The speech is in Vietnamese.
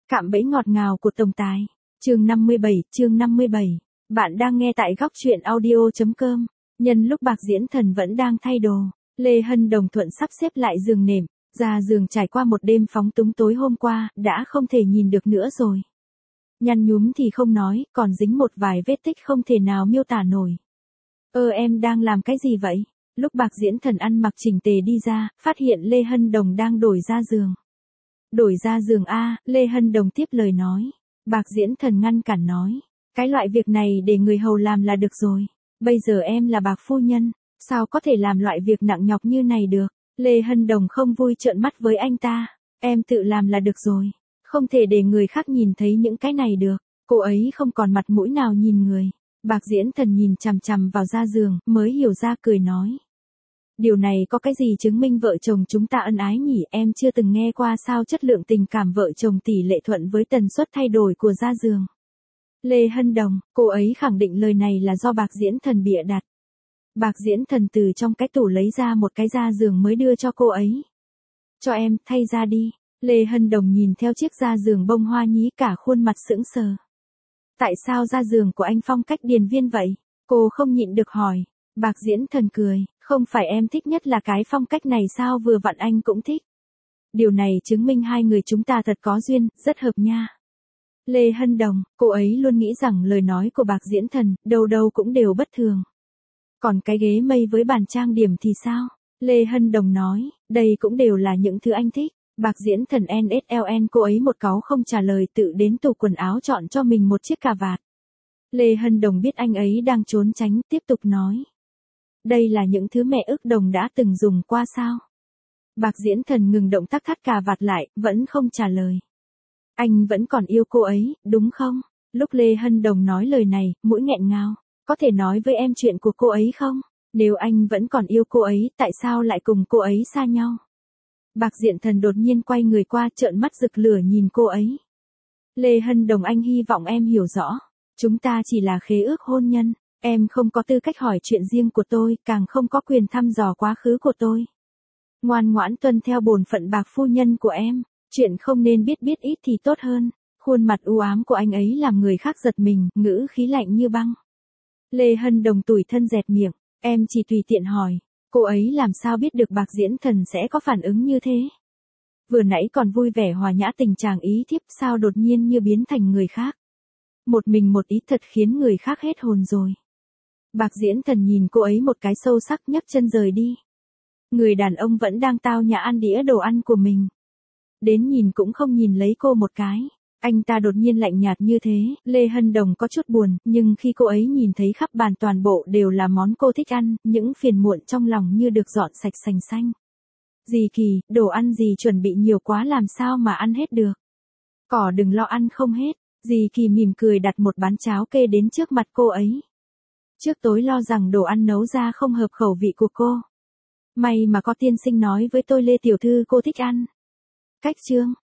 Cạm bẫy ngọt ngào của tổng tài. Chương 57. Bạn đang nghe tại góc truyện audio.com. Nhân lúc Bạc Diễn Thần vẫn đang thay đồ, Lê Hân Đồng thuận sắp xếp lại giường nệm, ra giường trải qua một đêm phóng túng tối hôm qua, đã không thể nhìn được nữa rồi. Nhăn nhúm thì không nói, còn dính một vài vết tích không thể nào miêu tả nổi. Em đang làm cái gì vậy? Lúc Bạc Diễn Thần ăn mặc chỉnh tề đi ra, phát hiện Lê Hân Đồng đang đổi ra giường. Đổi ra giường a, Lê Hân Đồng tiếp lời nói. Bạc Diễn Thần ngăn cản nói. Cái loại việc này để người hầu làm là được rồi. Bây giờ em là Bạc phu nhân, sao có thể làm loại việc nặng nhọc như này được? Lê Hân Đồng không vui trợn mắt với anh ta. Em tự làm là được rồi. Không thể để người khác nhìn thấy những cái này được. Cô ấy không còn mặt mũi nào nhìn người. Bạc Diễn Thần nhìn chằm chằm vào ra giường, mới hiểu ra cười nói. Điều này có cái gì chứng minh vợ chồng chúng ta ân ái nhỉ? Em chưa từng nghe qua sao chất lượng tình cảm vợ chồng tỷ lệ thuận với tần suất thay đổi của ra giường. Lê Hân Đồng, cô ấy khẳng định lời này là do Bạc Diễn Thần bịa đặt. Bạc Diễn Thần từ trong cái tủ lấy ra một cái da giường mới đưa cho cô ấy. Cho em, thay ra đi. Lê Hân Đồng nhìn theo chiếc da giường bông hoa nhí cả khuôn mặt sững sờ. Tại sao da giường của anh phong cách điền viên vậy? Cô không nhịn được hỏi. Bạc Diễn Thần cười, không phải em thích nhất là cái phong cách này sao, vừa vặn anh cũng thích. Điều này chứng minh hai người chúng ta thật có duyên, rất hợp nha. Lê Hân Đồng, cô ấy luôn nghĩ rằng lời nói của Bạc Diễn Thần, đâu đâu cũng đều bất thường. Còn cái ghế mây với bàn trang điểm thì sao? Lê Hân Đồng nói, đây cũng đều là những thứ anh thích. Bạc Diễn Thần NSLN, cô ấy một cáu không trả lời, tự đến tủ quần áo chọn cho mình một chiếc cà vạt. Lê Hân Đồng biết anh ấy đang trốn tránh, tiếp tục nói. Đây là những thứ mẹ ước Đồng đã từng dùng qua sao? Bạc Diễn Thần ngừng động tác thắt cà vạt lại, vẫn không trả lời. Anh vẫn còn yêu cô ấy, đúng không? Lúc Lê Hân Đồng nói lời này, mũi nghẹn ngào. Có thể nói với em chuyện của cô ấy không? Nếu anh vẫn còn yêu cô ấy, tại sao lại cùng cô ấy xa nhau? Bạc Diễn Thần đột nhiên quay người qua, trợn mắt rực lửa nhìn cô ấy. Lê Hân Đồng, anh hy vọng em hiểu rõ. Chúng ta chỉ là khế ước hôn nhân. Em không có tư cách hỏi chuyện riêng của tôi, càng không có quyền thăm dò quá khứ của tôi. Ngoan ngoãn tuân theo bổn phận Bạc phu nhân của em. Chuyện không nên biết ít thì tốt hơn. Khuôn mặt u ám của anh ấy làm người khác giật mình, ngữ khí lạnh như băng. Lê Hân Đồng tủi thân dẹt miệng. Em chỉ tùy tiện hỏi. Cô ấy làm sao biết được Bạc Diễn Thần sẽ có phản ứng như thế? Vừa nãy còn vui vẻ hòa nhã tình chàng ý thiếp, sao đột nhiên như biến thành người khác? Một mình một ý thật khiến người khác hết hồn rồi. Bạc Diễn Thần nhìn cô ấy một cái sâu sắc, nhấc chân rời đi. Người đàn ông vẫn đang tao nhã ăn đĩa đồ ăn của mình. Đến nhìn cũng không nhìn lấy cô một cái. Anh ta đột nhiên lạnh nhạt như thế, Lê Hân Đồng có chút buồn, nhưng khi cô ấy nhìn thấy khắp bàn toàn bộ đều là món cô thích ăn, những phiền muộn trong lòng như được dọn sạch sành xanh. Dì Kỳ, đồ ăn dì chuẩn bị nhiều quá làm sao mà ăn hết được. Cỏ đừng lo ăn không hết. Dì Kỳ mỉm cười đặt một bát cháo kê đến trước mặt cô ấy. Trước tối lo rằng đồ ăn nấu ra không hợp khẩu vị của cô. May mà có tiên sinh nói với tôi Lê tiểu thư cô thích ăn. Cách chương.